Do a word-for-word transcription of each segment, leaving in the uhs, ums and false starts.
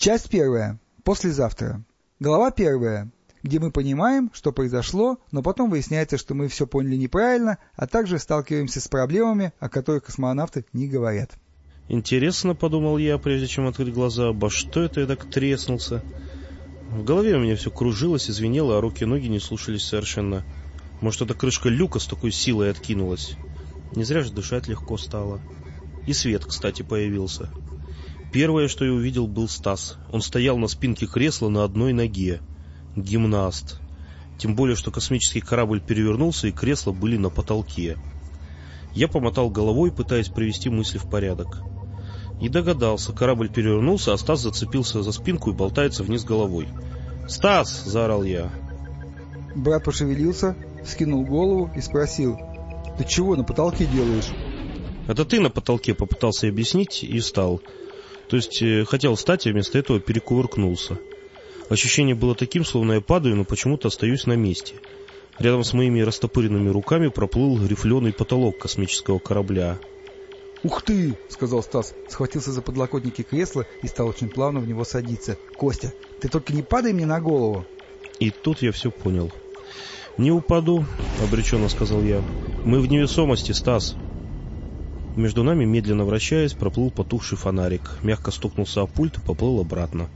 Часть первая. Послезавтра. Глава первая, где мы понимаем, что произошло, но потом выясняется, что мы все поняли неправильно, а также сталкиваемся с проблемами, о которых космонавты не говорят. Интересно, подумал я, прежде чем открыть глаза, обо что это я так треснулся? В голове у меня все кружилось и звенело, а руки и ноги не слушались совершенно. Может, эта крышка люка с такой силой откинулась? Не зря же дышать легко стало. И свет, кстати, появился. Первое, что я увидел, был Стас. Он стоял на спинке кресла на одной ноге. Гимнаст. Тем более, что космический корабль перевернулся, и кресла были на потолке. Я помотал головой, пытаясь привести мысли в порядок. И догадался, корабль перевернулся, а Стас зацепился за спинку и болтается вниз головой. «Стас!» — заорал я. Брат пошевелился, вскинул голову и спросил: «Ты чего на потолке делаешь?» «Это ты на потолке», — попытался объяснить и встал. То есть э, хотел встать, а вместо этого перекувыркнулся. Ощущение было таким, словно я падаю, но почему-то остаюсь на месте. Рядом с моими растопыренными руками проплыл рифленый потолок космического корабля. «Ух ты!» — сказал Стас, схватился за подлокотники кресла и стал очень плавно в него садиться. «Костя, ты только не падай мне на голову!» И тут я все понял. «Не упаду», — обреченно сказал я. «Мы в невесомости, Стас». Между нами, медленно вращаясь, проплыл потухший фонарик, мягко стукнулся о пульт и поплыл обратно.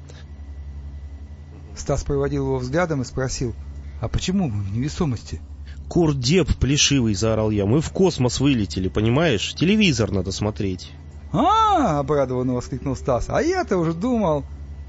Стас проводил его взглядом и спросил: «А почему мы в невесомости?» «Курдеп плешивый!» — заорал я. «Мы в космос вылетели, понимаешь? Телевизор надо смотреть». «А-а-а!» — обрадованно воскликнул Стас. «А я-то уже думал...»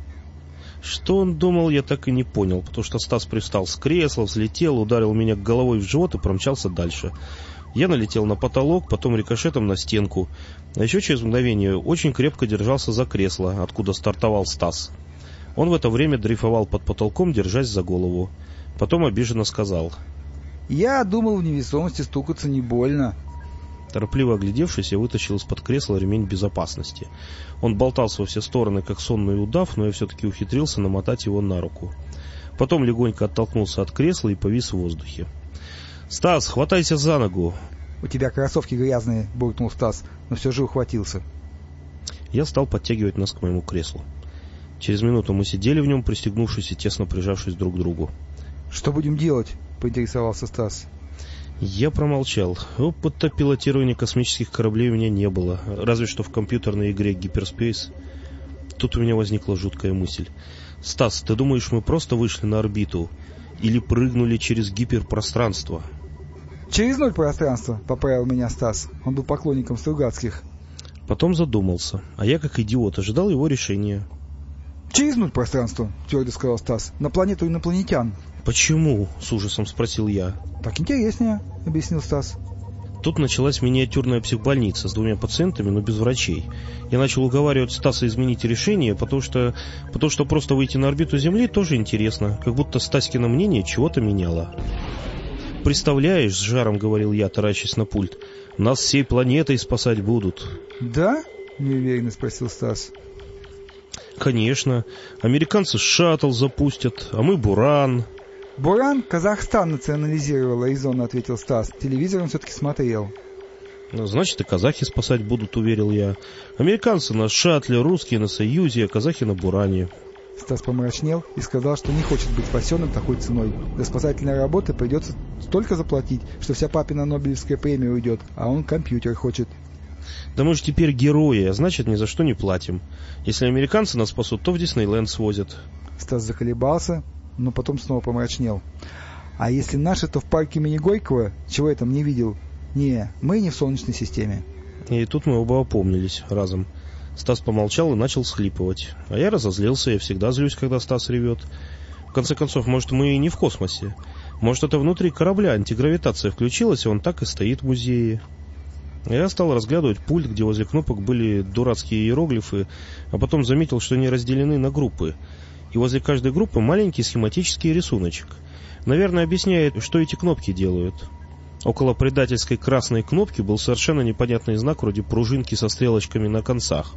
Что он думал, я так и не понял, потому что Стас привстал с кресла, взлетел, ударил меня головой в живот и промчался дальше. Я налетел на потолок, потом рикошетом на стенку, а еще через мгновение очень крепко держался за кресло, откуда стартовал Стас. Он в это время дрейфовал под потолком, держась за голову. Потом обиженно сказал: «Я думал, в невесомости стукаться не больно». Торопливо оглядевшись, я вытащил из-под кресла ремень безопасности. Он болтался во все стороны, как сонный удав, но я все-таки ухитрился намотать его на руку. Потом легонько оттолкнулся от кресла и повис в воздухе. «Стас, хватайся за ногу!» «У тебя кроссовки грязные», — буркнул Стас, но все же ухватился. Я стал подтягивать нас к моему креслу. Через минуту мы сидели в нем, пристегнувшись и тесно прижавшись друг к другу. «Что будем делать?» — поинтересовался Стас. Я промолчал. Опыта пилотирования космических кораблей у меня не было, разве что в компьютерной игре Гиперспейс. Тут у меня возникла жуткая мысль. «Стас, ты думаешь, мы просто вышли на орбиту или прыгнули через гиперпространство?» «Через ноль пространства», — поправил меня Стас. Он был поклонником Стругацких. Потом задумался, а я, как идиот, ожидал его решения. «Через ноль пространства», — твердо сказал Стас. «На планету инопланетян». «Почему?» — с ужасом спросил я. «Так интереснее», — объяснил Стас. Тут началась миниатюрная психбольница с двумя пациентами, но без врачей. Я начал уговаривать Стаса изменить решение, потому что, потому что просто выйти на орбиту Земли тоже интересно, как будто Стаськино мнение чего-то меняло. «Представляешь, — с жаром говорил я, таращась на пульт, — нас всей планетой спасать будут». «Да?» — неуверенно спросил Стас. «Конечно. Американцы шаттл запустят, а мы Буран». «Буран Казахстан национализировал», — резонно ответил Стас. Телевизор он все-таки смотрел. «Значит, и казахи спасать будут», — уверил я. «Американцы на шаттле, русские на Союзе, а казахи на Буране». Стас помрачнел и сказал, что не хочет быть спасенным такой ценой. За спасательные работы придется столько заплатить, что вся папина Нобелевская премия уйдет, а он компьютер хочет. «Да мы же теперь герои, а значит, ни за что не платим. Если американцы нас спасут, то в Диснейленд свозят». Стас заколебался, но потом снова помрачнел. «А если наши, то в парке имени Горького? Чего я там не видел? Не, мы не в Солнечной системе». И тут мы оба опомнились разом. Стас помолчал и начал схлипывать. А я разозлился, я всегда злюсь, когда Стас ревет. В конце концов, может, мы и не в космосе. Может, это внутри корабля антигравитация включилась, и он так и стоит в музее. Я стал разглядывать пульт, где возле кнопок были дурацкие иероглифы, а потом заметил, что они разделены на группы. И возле каждой группы маленький схематический рисуночек. Наверное, объясняет, что эти кнопки делают. Около предательской красной кнопки был совершенно непонятный знак вроде пружинки со стрелочками на концах.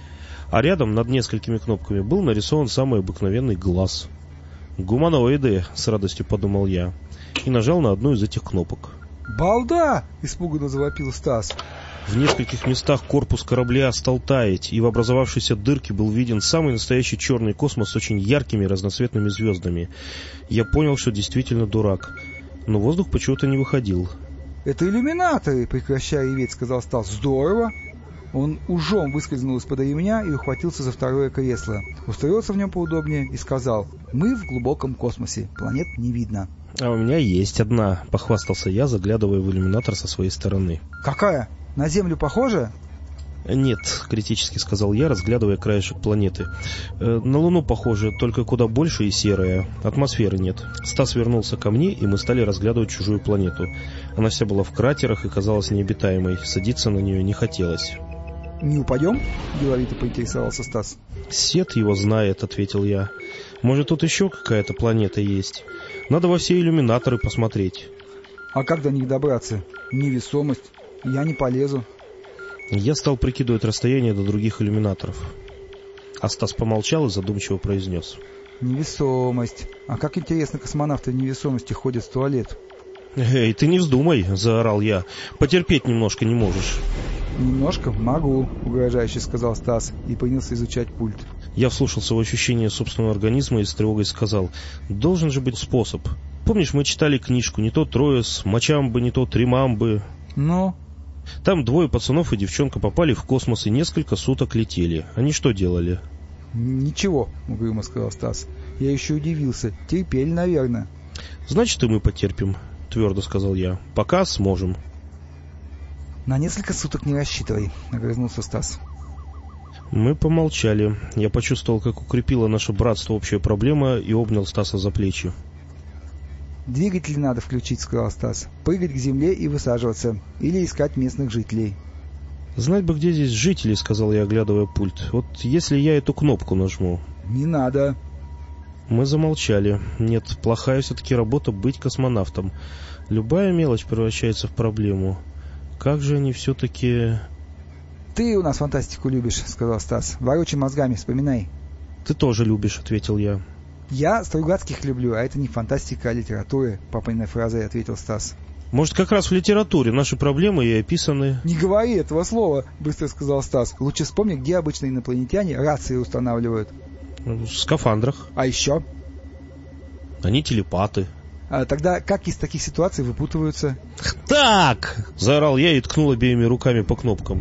А рядом, над несколькими кнопками, был нарисован самый обыкновенный глаз. «Гуманоиды», — с радостью подумал я, и нажал на одну из этих кнопок. «Балда!» — испуганно завопил Стас. В нескольких местах корпус корабля стал таять, и в образовавшейся дырке был виден самый настоящий черный космос с очень яркими разноцветными звездами. Я понял, что действительно дурак, но воздух почему-то не выходил. «Это иллюминаторы!» — прекращая реветь, сказал Стас. «Здорово!» Он ужом выскользнул из-под ремня и ухватился за второе кресло. Устроился в нем поудобнее и сказал: «Мы в глубоком космосе, планет не видно». «А у меня есть одна», — похвастался я, заглядывая в иллюминатор со своей стороны. «Какая? На Землю похожа?» «Нет», — критически сказал я, разглядывая краешек планеты. «Э, «На Луну похоже, только куда больше и серая. Атмосферы нет». Стас вернулся ко мне, и мы стали разглядывать чужую планету. Она вся была в кратерах и казалась необитаемой. Садиться на нее не хотелось. «Не упадем?» — деловито поинтересовался Стас. «Сет его знает», — ответил я. «Может, тут еще какая-то планета есть? Надо во все иллюминаторы посмотреть». «А как до них добраться? Невесомость. Я не полезу». Я стал прикидывать расстояние до других иллюминаторов. А Стас помолчал и задумчиво произнес: «Невесомость. А как интересно космонавты в невесомости ходят в туалет?» «Эй, ты не вздумай», — заорал я. «Потерпеть немножко не можешь». «Немножко могу», — угрожающе сказал Стас и принялся изучать пульт. Я вслушался в ощущение собственного организма и с тревогой сказал: «Должен же быть способ. Помнишь, мы читали книжку «Не то Троес, мочамбы, не то Тримамбы»?» «Ну?» Там двое пацанов и девчонка попали в космос и несколько суток летели. Они что делали? «Ничего», — угрюмо сказал Стас. «Я еще удивился. Терпели, наверное». «Значит, и мы потерпим», — твердо сказал я. «Пока сможем». «На несколько суток не рассчитывай», — огрызнулся Стас. Мы помолчали. Я почувствовал, как укрепила наше братство общая проблема, и обнял Стаса за плечи. «Двигатель надо включить», — сказал Стас. «Прыгать к земле и высаживаться. Или искать местных жителей». «Знать бы, где здесь жители», — сказал я, оглядывая пульт. «Вот если я эту кнопку нажму». «Не надо». Мы замолчали. Нет, плохая все-таки работа быть космонавтом. Любая мелочь превращается в проблему. Как же они все-таки... «Ты у нас фантастику любишь», — сказал Стас. «Ворочай мозгами, вспоминай». «Ты тоже любишь», — ответил я. «Я Стругацких люблю, а это не фантастика, а литература», — папиной фразой ответил Стас. «Может, как раз в литературе наши проблемы и описаны». «Не говори этого слова», — быстро сказал Стас. «Лучше вспомни, где обычные инопланетяне рации устанавливают». В скафандрах. «А еще?» Они телепаты. А тогда как из таких ситуаций выпутываются?» «Так!» — заорал я и ткнул обеими руками по кнопкам.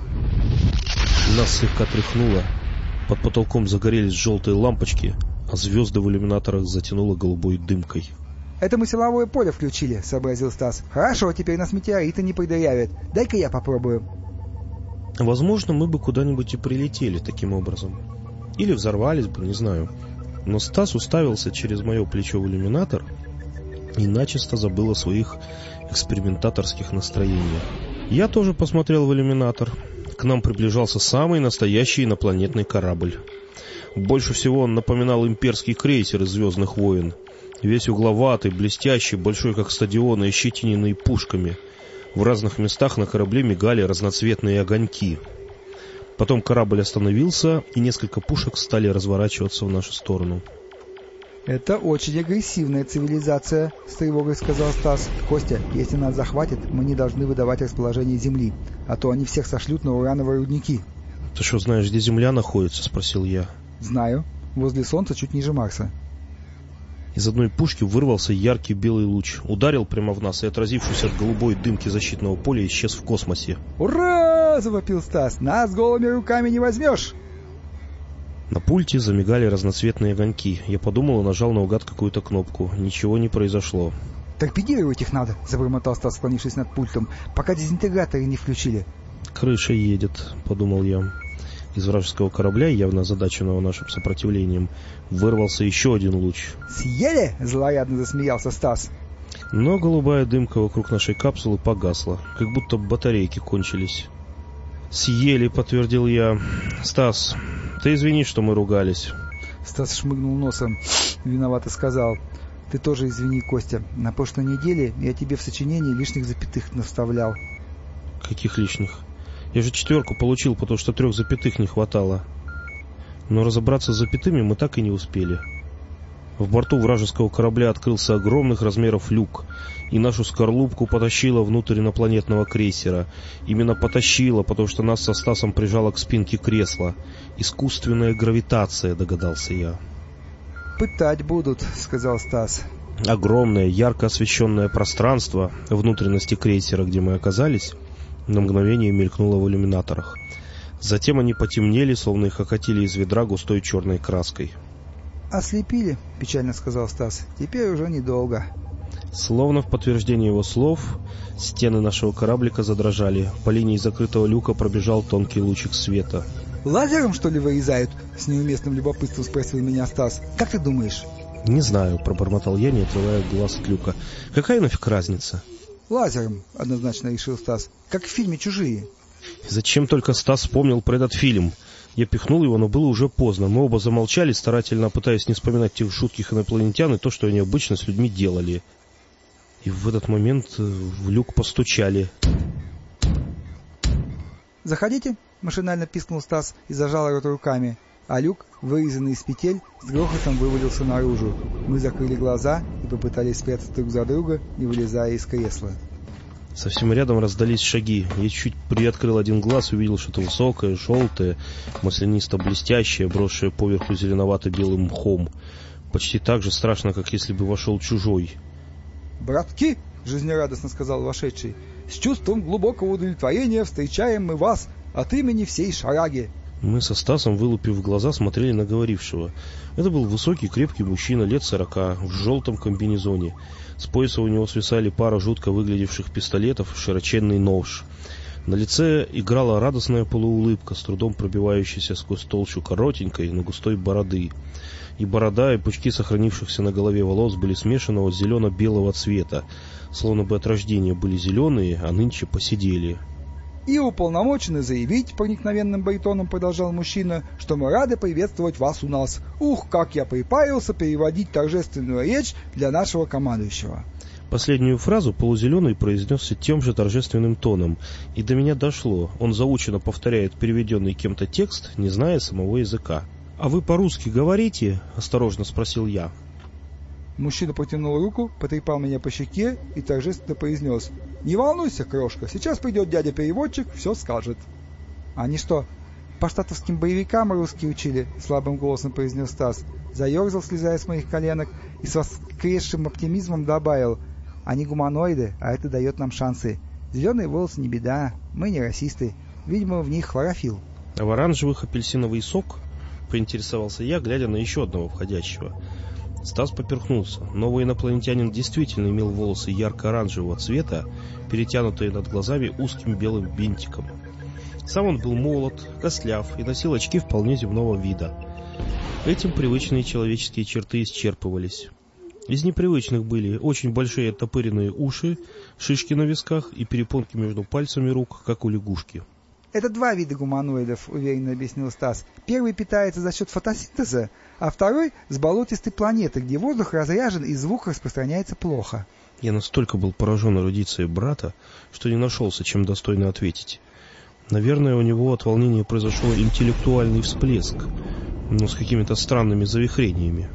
Нас слегка тряхнуло. Под потолком загорелись желтые лампочки, а звезды в иллюминаторах затянуло голубой дымкой. «Это мы силовое поле включили», — сообразил Стас. «Хорошо, теперь нас метеориты не продырявят. Дай-ка я попробую». Возможно, мы бы куда-нибудь и прилетели таким образом. Или взорвались бы, не знаю. Но Стас уставился через мое плечо в иллюминатор и начисто забыл о своих экспериментаторских настроениях. Я тоже посмотрел в иллюминатор. К нам приближался самый настоящий инопланетный корабль. Больше всего он напоминал имперский крейсер из «Звездных войн». Весь угловатый, блестящий, большой как стадион и ощетиненный пушками. В разных местах на корабле мигали разноцветные огоньки. Потом корабль остановился, и несколько пушек стали разворачиваться в нашу сторону. «Это очень агрессивная цивилизация», — с тревогой сказал Стас. «Костя, если нас захватят, мы не должны выдавать расположение Земли, а то они всех сошлют на урановые рудники». «Ты что, знаешь, где Земля находится?» — спросил я. «Знаю. Возле Солнца, чуть ниже Марса». Из одной пушки вырвался яркий белый луч, ударил прямо в нас и, отразившись от голубой дымки защитного поля, исчез в космосе. «Ура!» — завопил Стас. «Нас голыми руками не возьмешь!» На пульте замигали разноцветные огоньки. Я подумал и нажал наугад какую-то кнопку. Ничего не произошло. «Торпедировать их надо!» — забормотал Стас, склонившись над пультом. «Пока дезинтеграторы не включили». «Крыша едет», — подумал я. Из вражеского корабля, явно озадаченного нашим сопротивлением, вырвался еще один луч. «Съели?» — злорадно засмеялся Стас. Но голубая дымка вокруг нашей капсулы погасла, как будто батарейки кончились. «Съели», — подтвердил я. «Стас, ты извини, что мы ругались». Стас шмыгнул носом, виновато сказал: «Ты тоже извини, Костя. На прошлой неделе я тебе в сочинении лишних запятых наставлял». «Каких лишних? Я же четверку получил, потому что трех запятых не хватало». Но разобраться с запятыми мы так и не успели. В борту вражеского корабля открылся огромных размеров люк, и нашу скорлупку потащило внутрь инопланетного крейсера. Именно потащило, потому что нас со Стасом прижало к спинке кресла. Искусственная гравитация, догадался я. «Пытать будут», — сказал Стас. Огромное, ярко освещенное пространство внутренности крейсера, где мы оказались, на мгновение мелькнуло в иллюминаторах. Затем они потемнели, словно их окатили из ведра густой черной краской. «Ослепили», — печально сказал Стас. «Теперь уже недолго». Словно в подтверждение его слов, стены нашего кораблика задрожали. По линии закрытого люка пробежал тонкий лучик света. «Лазером, что ли, вырезают?» — с неуместным любопытством спросил меня Стас. «Как ты думаешь?» «Не знаю», — пробормотал я, не отрывая глаз от люка. «Какая нафиг разница?» «Лазером», — однозначно решил Стас. «Как в фильме «Чужие». Зачем только Стас вспомнил про этот фильм? Я пихнул его, но было уже поздно. Мы оба замолчали, старательно пытаясь не вспоминать тех жутких инопланетян и то, что они обычно с людьми делали. И в этот момент в люк постучали. «Заходите», — машинально пискнул Стас и зажал рот руками. А люк, вырезанный из петель, с грохотом вывалился наружу. Мы закрыли глаза и попытались спрятаться друг за друга, не вылезая из кресла. Совсем рядом раздались шаги. Я чуть приоткрыл один глаз и увидел что-то высокое, желтое, маслянисто-блестящее, брошенное поверху зеленовато-белым мхом. Почти так же страшно, как если бы вошел чужой. «Братки!» — жизнерадостно сказал вошедший. «С чувством глубокого удовлетворения встречаем мы вас от имени всей шараги». Мы со Стасом, вылупив глаза, смотрели на говорившего. Это был высокий, крепкий мужчина, лет сорока, в желтом комбинезоне. С пояса у него свисали пара жутко выглядевших пистолетов и широченный нож. На лице играла радостная полуулыбка, с трудом пробивающаяся сквозь толщу коротенькой, но густой бороды. И борода, и пучки сохранившихся на голове волос были смешанного зелено-белого цвета, словно бы от рождения были зеленые, а нынче поседели. «И уполномочены заявить», — проникновенным баритоном продолжал мужчина, «что мы рады приветствовать вас у нас. Ух, как я припарился переводить торжественную речь для нашего командующего». Последнюю фразу полузеленый произнесся тем же торжественным тоном, и до меня дошло. Он заученно повторяет переведенный кем-то текст, не зная самого языка. «А вы по-русски говорите?» — осторожно спросил я. Мужчина протянул руку, потрепал меня по щеке и торжественно произнес: «Не волнуйся, крошка, сейчас придет дядя-переводчик, все скажет». «Они что, по штатовским боевикам русские учили?» — слабым голосом произнес Стас. Заерзал, слезая с моих коленок, и с воскресшим оптимизмом добавил: «Они гуманоиды, а это дает нам шансы. Зеленые волосы не беда, мы не расисты. Видимо, в них хлорофилл». «А в оранжевых апельсиновый сок?» — поинтересовался я, глядя на еще одного входящего. Стас поперхнулся. Новый инопланетянин действительно имел волосы ярко-оранжевого цвета, перетянутые над глазами узким белым бинтиком. Сам он был молод, костляв и носил очки вполне земного вида. Этим привычные человеческие черты исчерпывались. Из непривычных были очень большие оттопыренные уши, шишки на висках и перепонки между пальцами рук, как у лягушки. «Это два вида гуманоидов», — уверенно объяснил Стас. «Первый питается за счет фотосинтеза, а второй — с болотистой планеты, где воздух разряжен и звук распространяется плохо». Я настолько был поражен эрудицией брата, что не нашелся, чем достойно ответить. Наверное, у него от волнения произошел интеллектуальный всплеск, но с какими-то странными завихрениями.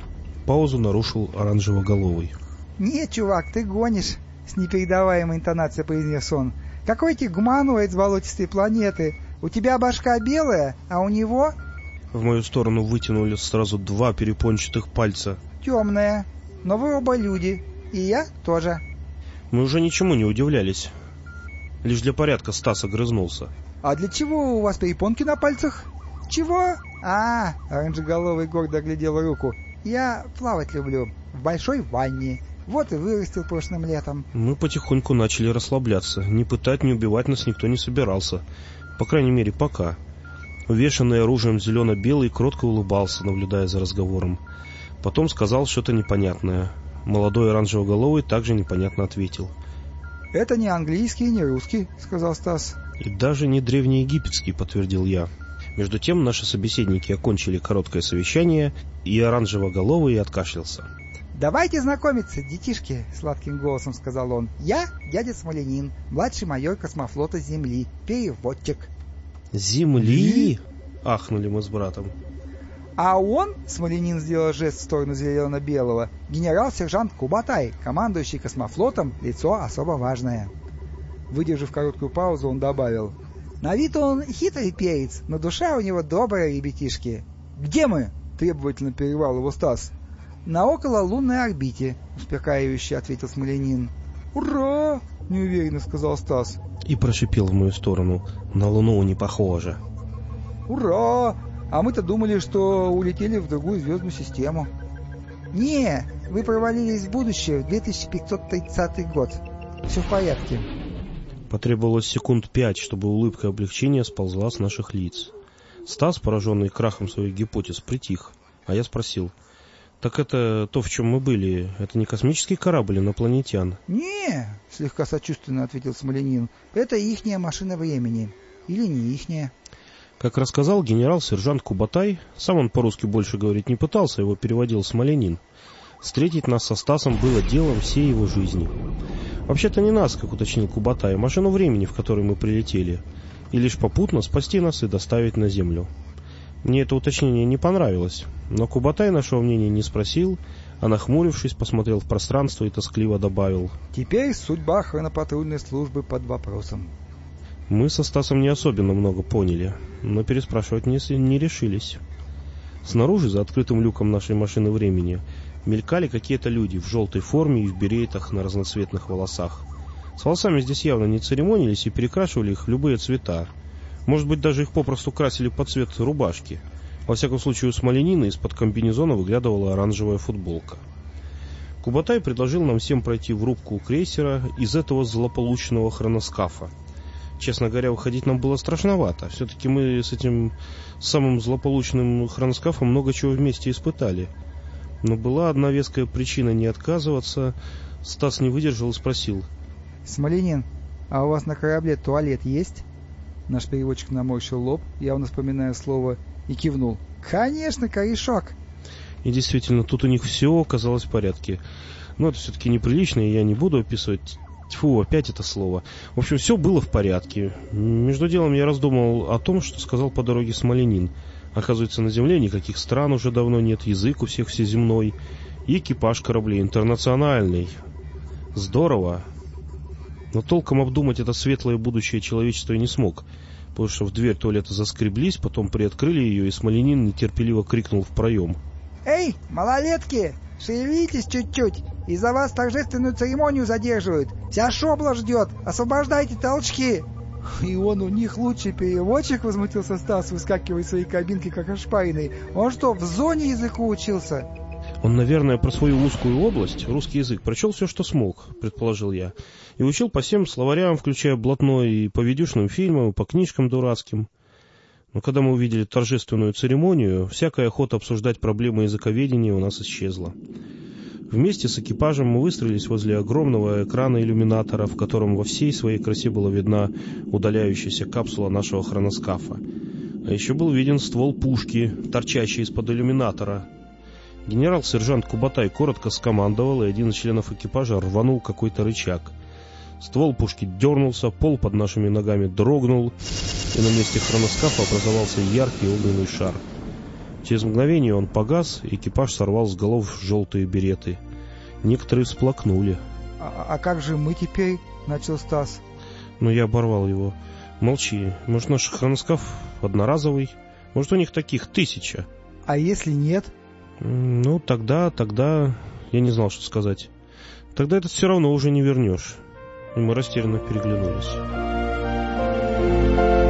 Паузу нарушил оранжево-головый. «Нет, чувак, ты гонишь», — с непередаваемой интонацией произнес он. «Какой тебе гуманоид с болотистой планеты? У тебя башка белая, а у него...» В мою сторону вытянули сразу два перепончатых пальца. «Темная. Но вы оба люди. И я тоже». Мы уже ничему не удивлялись. Лишь для порядка Стас огрызнулся. «А для чего у вас перепонки на пальцах?» «Чего? А, оранжеголовый гордо оглядел руку. «Я плавать люблю. В большой ванне. Вот и вырастил прошлым летом». Мы потихоньку начали расслабляться. Ни пытать, ни убивать нас никто не собирался. По крайней мере, пока. Увешанный оружием зелено-белый кротко улыбался, наблюдая за разговором. Потом сказал что-то непонятное. Молодой оранжево-головый также непонятно ответил. «Это не английский, не русский», — сказал Стас. «И даже не древнеегипетский», — подтвердил я. Между тем наши собеседники окончили короткое совещание, и оранжево-головый откашлялся. «Давайте знакомиться, детишки», — сладким голосом сказал он. «Я дядя Смоленин, младший майор космофлота Земли, переводчик». «Земли?» — ахнули мы с братом. А он, Смоленин сделал жест в сторону зелено-белого, генерал-сержант Кубатай, командующий космофлотом, лицо особо важное. Выдержав короткую паузу, он добавил: на вид он хитрый перец, но душа у него добрая, ребятишки. Где мы? Требовательно перервал его Стас. На окололунной орбите, успокаивающе ответил Смоленин. Ура! Неуверенно сказал Стас. И прошипел в мою сторону: на Луну не похоже. Ура! А мы-то думали, что улетели в другую звездную систему. Не, вы провалились в будущее в две тысячи пятьсот тридцатый год. Все в порядке. Потребовалось секунд пять, чтобы улыбка облегчения сползла с наших лиц. Стас, пораженный крахом своих гипотез, притих, а я спросил: так это то, в чем мы были, это не космический корабль инопланетян? Не, слегка сочувственно ответил Смоленин, это ихняя машина времени. Или не ихняя. Как рассказал генерал-сержант Кубатай, сам он по-русски больше говорить не пытался, его переводил Смоленин, встретить нас со Стасом было делом всей его жизни. Вообще-то не нас, как уточнил Кубатай, а машину времени, в которой мы прилетели, и лишь попутно спасти нас и доставить на Землю. Мне это уточнение не понравилось, но Кубатай нашего мнения не спросил, а нахмурившись, посмотрел в пространство и тоскливо добавил: теперь судьба хронопатрульной службы под вопросом. Мы со Стасом не особенно много поняли, но переспрашивать не, не решились. Снаружи, за открытым люком нашей машины времени, мелькали какие-то люди в желтой форме и в беретах на разноцветных волосах. С волосами здесь явно не церемонились и перекрашивали их в любые цвета. Может быть, даже их попросту красили под цвет рубашки. Во всяком случае, у Смоленина из-под комбинезона выглядывала оранжевая футболка. Кубатай предложил нам всем пройти в рубку крейсера из этого злополучного хроноскафа. Честно говоря, уходить нам было страшновато. Все-таки мы с этим самым злополучным хроноскафом много чего вместе испытали. Но была одна веская причина не отказываться. Стас не выдержал и спросил: Смоленин, а у вас на корабле туалет есть? Наш переводчик наморщил лоб, явно вспоминая слово, и кивнул: конечно, корешок. И действительно, тут у них все оказалось в порядке. Но это все-таки неприлично, и я не буду описывать. Тьфу, опять это слово. В общем, все было в порядке. Между делом я раздумал о том, что сказал по дороге Смоленин. Оказывается, на Земле никаких стран уже давно нет, язык у всех всеземной, и экипаж кораблей интернациональный. Здорово. Но толком обдумать это светлое будущее человечества я не смог, потому что в дверь туалета заскреблись, потом приоткрыли ее, и Смоленин нетерпеливо крикнул в проем: «Эй, малолетки, шевелитесь чуть-чуть, из-за вас торжественную церемонию задерживают, вся шобла ждет, освобождайте толчки!» «И он у них лучший переводчик?» — возмутился Стас, выскакивая из своей кабинки как ошпаренный. «Он что, в зоне языку учился?» «Он, наверное, про свою узкую область, русский язык, прочел все, что смог», — предположил я, и учил по всем словарям, включая блатной, и по видюшным фильмам, и по книжкам дурацким. Но когда мы увидели торжественную церемонию, всякая охота обсуждать проблемы языковедения у нас исчезла. Вместе с экипажем мы выстроились возле огромного экрана-иллюминатора, в котором во всей своей красе была видна удаляющаяся капсула нашего хроноскафа. А еще был виден ствол пушки, торчащий из-под иллюминатора. Генерал-сержант Кубатай коротко скомандовал, и один из членов экипажа рванул какой-то рычаг. Ствол пушки дернулся, пол под нашими ногами дрогнул, и на месте хроноскафа образовался яркий огненный шар. Через мгновение он погас, и экипаж сорвал с голов желтые береты. Некоторые всплакнули. «А, а как же мы теперь?» — начал Стас. Но я оборвал его. «Молчи, может, наш хроноскаф одноразовый? Может, у них таких тысяча?» «А если нет?» «Ну, тогда, тогда...» Я не знал, что сказать. «Тогда это все равно уже не вернешь». И мы растерянно переглянулись.